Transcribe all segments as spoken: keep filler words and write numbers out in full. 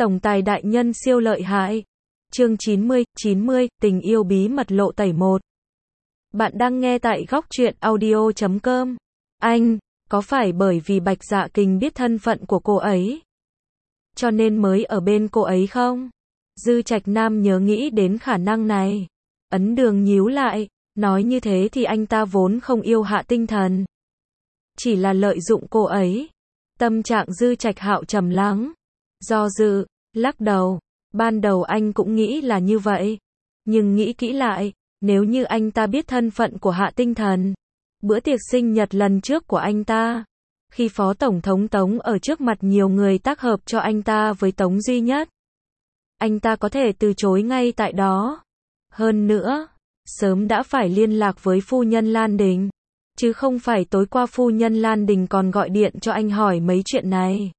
Tổng tài đại nhân siêu lợi hại. Chương chín mươi, chín mươi, tình yêu bí mật lộ tẩy một. Bạn đang nghe tại góc truyện audio chấm com. Anh, có phải bởi vì Bạch Dạ Kình biết thân phận của cô ấy, cho nên mới ở bên cô ấy không? Dư Trạch Nam nhớ nghĩ đến khả năng này. Ấn Đường nhíu lại, nói như thế thì anh ta vốn không yêu Hạ Tinh Thần, chỉ là lợi dụng cô ấy. Tâm trạng Dư Trạch Hạo trầm lắng, do dự, lắc đầu. Ban đầu anh cũng nghĩ là như vậy, nhưng nghĩ kỹ lại, nếu như anh ta biết thân phận của Hạ Tinh Thần, bữa tiệc sinh nhật lần trước của anh ta, khi Phó Tổng thống Tống ở trước mặt nhiều người tác hợp cho anh ta với Tống Duy Nhất, anh ta có thể từ chối ngay tại đó. Hơn nữa, sớm đã phải liên lạc với phu nhân Lan Đình, chứ không phải tối qua phu nhân Lan Đình còn gọi điện cho anh hỏi mấy chuyện này.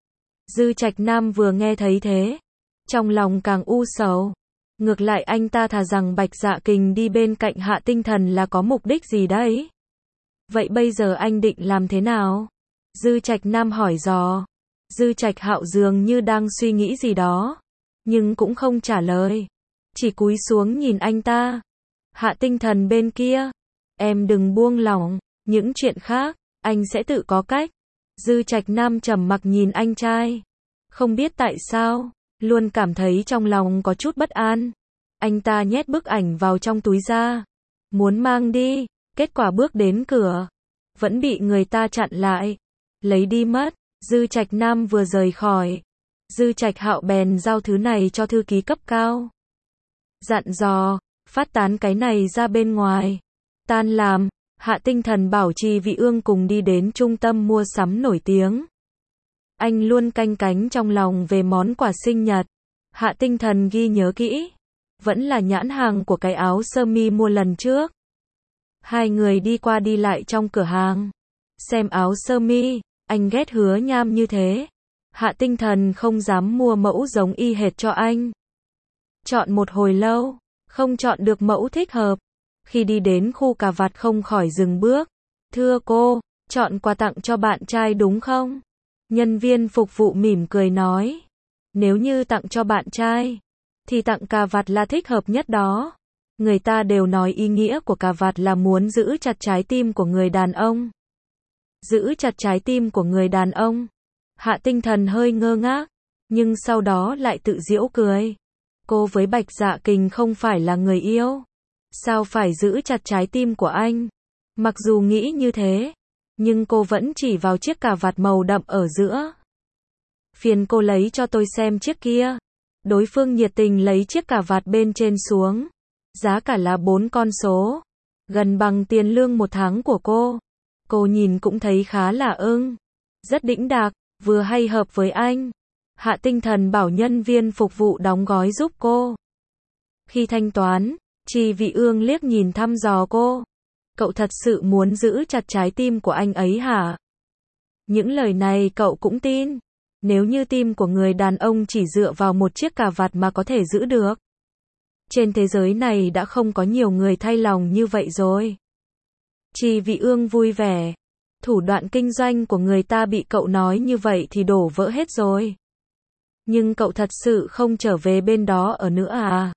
Dư Trạch Nam vừa nghe thấy thế, trong lòng càng u sầu. Ngược lại anh ta thà rằng Bạch Dạ Kình đi bên cạnh Hạ Tinh Thần là có mục đích gì đấy. Vậy bây giờ anh định làm thế nào? Dư Trạch Nam hỏi dò. Dư Trạch Hạo dường như đang suy nghĩ gì đó, nhưng cũng không trả lời, chỉ cúi xuống nhìn anh ta. Hạ Tinh Thần bên kia, em đừng buông lỏng, những chuyện khác, anh sẽ tự có cách. Dư Trạch Nam trầm mặc nhìn anh trai. Không biết tại sao, luôn cảm thấy trong lòng có chút bất an. Anh ta nhét bức ảnh vào trong túi ra, muốn mang đi, kết quả bước đến cửa, vẫn bị người ta chặn lại, lấy đi mất. Dư Trạch Nam vừa rời khỏi, Dư Trạch Hạo bèn giao thứ này cho thư ký cấp cao, dặn dò, phát tán cái này ra bên ngoài. Tan làm, Hạ Tinh Thần bảo Trì Vị Ương cùng đi đến trung tâm mua sắm nổi tiếng. Anh luôn canh cánh trong lòng về món quà sinh nhật. Hạ Tinh Thần ghi nhớ kỹ, vẫn là nhãn hàng của cái áo sơ mi mua lần trước. Hai người đi qua đi lại trong cửa hàng, xem áo sơ mi. Anh ghét Hứa Nham như thế. Hạ Tinh Thần không dám mua mẫu giống y hệt cho anh. Chọn một hồi lâu, không chọn được mẫu thích hợp. Khi đi đến khu cà vạt không khỏi dừng bước. Thưa cô, chọn quà tặng cho bạn trai đúng không? Nhân viên phục vụ mỉm cười nói. Nếu như tặng cho bạn trai, thì tặng cà vạt là thích hợp nhất đó. Người ta đều nói ý nghĩa của cà vạt là muốn giữ chặt trái tim của người đàn ông. Giữ chặt trái tim của người đàn ông. Hạ Tinh Thần hơi ngơ ngác, nhưng sau đó lại tự giễu cười. Cô với Bạch Dạ Kình không phải là người yêu, sao phải giữ chặt trái tim của anh? Mặc dù nghĩ như thế, nhưng cô vẫn chỉ vào chiếc cà vạt màu đậm ở giữa. Phiền cô lấy cho tôi xem chiếc kia. Đối phương nhiệt tình lấy chiếc cà vạt bên trên xuống. Giá cả là bốn con số, gần bằng tiền lương một tháng của cô. Cô nhìn cũng thấy khá là ưng, rất đĩnh đạc, vừa hay hợp với anh. Hạ Tinh Thần bảo nhân viên phục vụ đóng gói giúp cô. Khi thanh toán, Trì Vị Ương liếc nhìn thăm dò cô. Cậu thật sự muốn giữ chặt trái tim của anh ấy hả? Những lời này cậu cũng tin? Nếu như tim của người đàn ông chỉ dựa vào một chiếc cà vạt mà có thể giữ được, trên thế giới này đã không có nhiều người thay lòng như vậy rồi. Trì Vị Ương vui vẻ. Thủ đoạn kinh doanh của người ta bị cậu nói như vậy thì đổ vỡ hết rồi. Nhưng cậu thật sự không trở về bên đó ở nữa à?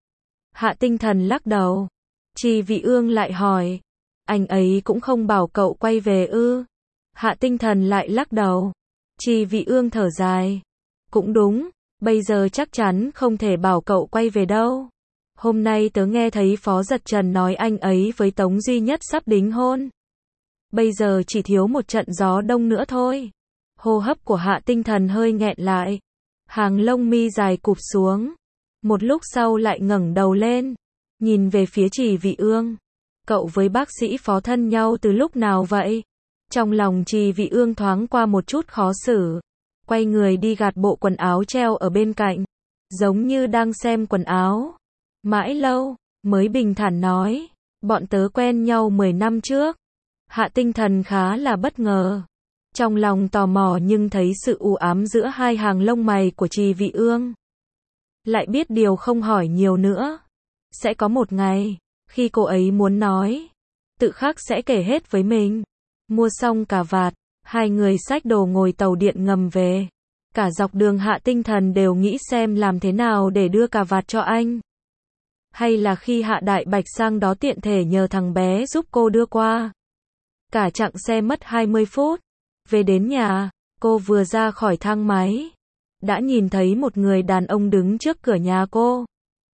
Hạ Tinh Thần lắc đầu. Trì Vị Ương lại hỏi. Anh ấy cũng không bảo cậu quay về ư? Hạ Tinh Thần lại lắc đầu. Trì Vị Ương thở dài. Cũng đúng, bây giờ chắc chắn không thể bảo cậu quay về đâu. Hôm nay tớ nghe thấy Phó Dật Trần nói anh ấy với Tống Duy Nhất sắp đính hôn. Bây giờ chỉ thiếu một trận gió đông nữa thôi. Hô hấp của Hạ Tinh Thần hơi nghẹn lại. Hàng lông mi dài cụp xuống. Một lúc sau lại ngẩng đầu lên, nhìn về phía Trì Vị Ương. Cậu với bác sĩ Phó thân nhau từ lúc nào vậy? Trong lòng Trì Vị Ương thoáng qua một chút khó xử. Quay người đi gạt bộ quần áo treo ở bên cạnh, giống như đang xem quần áo. Mãi lâu, mới bình thản nói. Bọn tớ quen nhau mười năm trước. Hạ Tinh Thần khá là bất ngờ. Trong lòng tò mò nhưng thấy sự u ám giữa hai hàng lông mày của Trì Vị Ương. Lại biết điều không hỏi nhiều nữa. Sẽ có một ngày, khi cô ấy muốn nói, tự khắc sẽ kể hết với mình. Mua xong cà vạt, hai người xách đồ ngồi tàu điện ngầm về. Cả dọc đường Hạ Tinh Thần đều nghĩ xem làm thế nào để đưa cà vạt cho anh. Hay là khi Hạ Đại Bạch sang đó tiện thể nhờ thằng bé giúp cô đưa qua. Cả chặng xe mất hai mươi phút. Về đến nhà, cô vừa ra khỏi thang máy, đã nhìn thấy một người đàn ông đứng trước cửa nhà cô.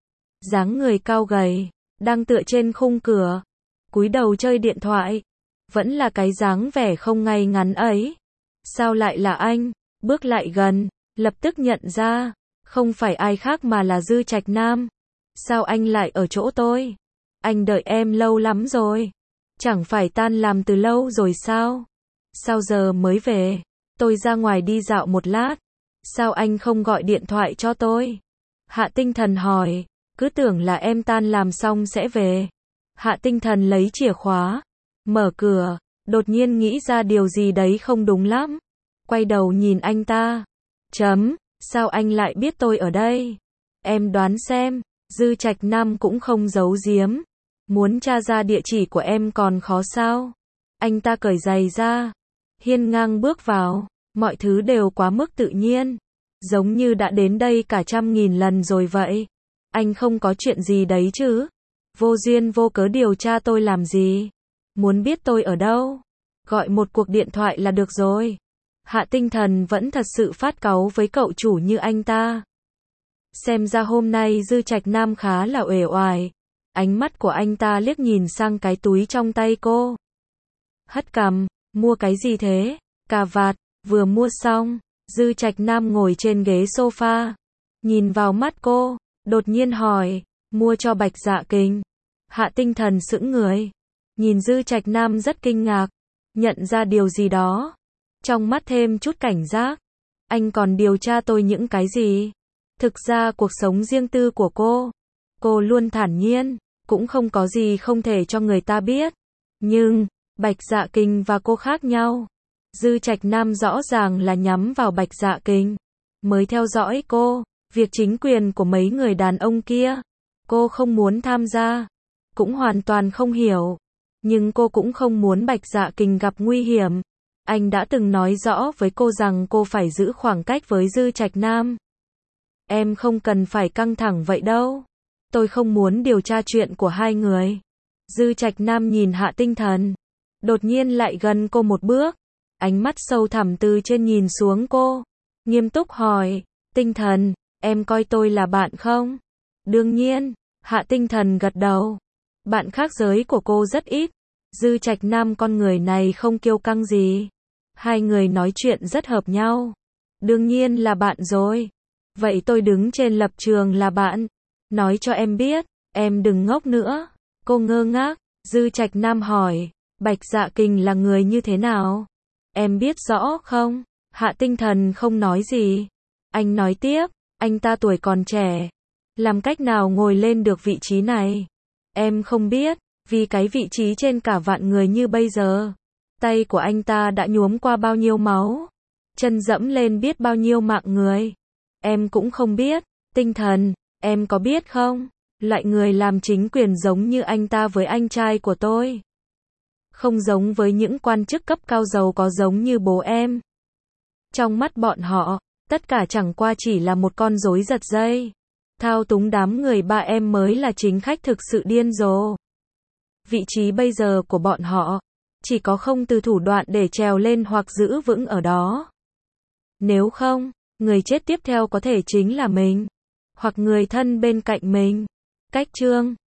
Dáng người cao gầy, đang tựa trên khung cửa, cúi đầu chơi điện thoại. Vẫn là cái dáng vẻ không ngay ngắn ấy. Sao lại là anh? Bước lại gần, lập tức nhận ra, không phải ai khác mà là Dư Trạch Nam. Sao anh lại ở chỗ tôi? Anh đợi em lâu lắm rồi. Chẳng phải tan làm từ lâu rồi sao? Sao giờ mới về? Tôi ra ngoài đi dạo một lát. Sao anh không gọi điện thoại cho tôi? Hạ Tinh Thần hỏi, cứ tưởng là em tan làm xong sẽ về. Hạ Tinh Thần lấy chìa khóa, mở cửa, đột nhiên nghĩ ra điều gì đấy không đúng lắm. Quay đầu nhìn anh ta. Chấm, sao anh lại biết tôi ở đây? Em đoán xem. Dư Trạch Nam cũng không giấu giếm. Muốn tra ra địa chỉ của em còn khó sao? Anh ta cởi giày ra, hiên ngang bước vào. Mọi thứ đều quá mức tự nhiên, giống như đã đến đây cả trăm nghìn lần rồi vậy. Anh không có chuyện gì đấy chứ? Vô duyên vô cớ điều tra tôi làm gì? Muốn biết tôi ở đâu? Gọi một cuộc điện thoại là được rồi. Hạ Tinh Thần vẫn thật sự phát cáu với cậu chủ như anh ta. Xem ra hôm nay Dư Trạch Nam khá là uể oải. Ánh mắt của anh ta liếc nhìn sang cái túi trong tay cô. Hất cằm, mua cái gì thế? Cà vạt, vừa mua xong. Dư Trạch Nam ngồi trên ghế sofa, nhìn vào mắt cô, đột nhiên hỏi, mua cho Bạch Dạ Kình. Hạ Tinh Thần sững người, nhìn Dư Trạch Nam rất kinh ngạc, nhận ra điều gì đó. Trong mắt thêm chút cảnh giác. Anh còn điều tra tôi những cái gì? Thực ra cuộc sống riêng tư của cô, cô luôn thản nhiên, cũng không có gì không thể cho người ta biết. Nhưng, Bạch Dạ Kình và cô khác nhau. Dư Trạch Nam rõ ràng là nhắm vào Bạch Dạ Kình, mới theo dõi cô. Việc chính quyền của mấy người đàn ông kia, cô không muốn tham gia, cũng hoàn toàn không hiểu. Nhưng cô cũng không muốn Bạch Dạ Kình gặp nguy hiểm. Anh đã từng nói rõ với cô rằng cô phải giữ khoảng cách với Dư Trạch Nam. Em không cần phải căng thẳng vậy đâu. Tôi không muốn điều tra chuyện của hai người. Dư Trạch Nam nhìn Hạ Tinh Thần, đột nhiên lại gần cô một bước. Ánh mắt sâu thẳm từ trên nhìn xuống cô, nghiêm túc hỏi, Tinh Thần, em coi tôi là bạn không? Đương nhiên, Hạ Tinh Thần gật đầu. Bạn khác giới của cô rất ít. Dư Trạch Nam con người này không kiêu căng gì. Hai người nói chuyện rất hợp nhau. Đương nhiên là bạn rồi. Vậy tôi đứng trên lập trường là bạn. Nói cho em biết, em đừng ngốc nữa. Cô ngơ ngác. Dư Trạch Nam hỏi, Bạch Dạ Kình là người như thế nào? Em biết rõ không? Hạ Tinh Thần không nói gì. Anh nói tiếp, anh ta tuổi còn trẻ, làm cách nào ngồi lên được vị trí này? Em không biết, vì cái vị trí trên cả vạn người như bây giờ. Tay của anh ta đã nhuốm qua bao nhiêu máu, chân dẫm lên biết bao nhiêu mạng người. Em cũng không biết. Tinh Thần, em có biết không? Loại người làm chính quyền giống như anh ta với anh trai của tôi, không giống với những quan chức cấp cao giàu có giống như bố em. Trong mắt bọn họ, tất cả chẳng qua chỉ là một con rối giật dây. Thao túng đám người ba em mới là chính khách thực sự điên rồ. Vị trí bây giờ của bọn họ, chỉ có không từ thủ đoạn để trèo lên hoặc giữ vững ở đó. Nếu không, người chết tiếp theo có thể chính là mình, hoặc người thân bên cạnh mình. Cách chương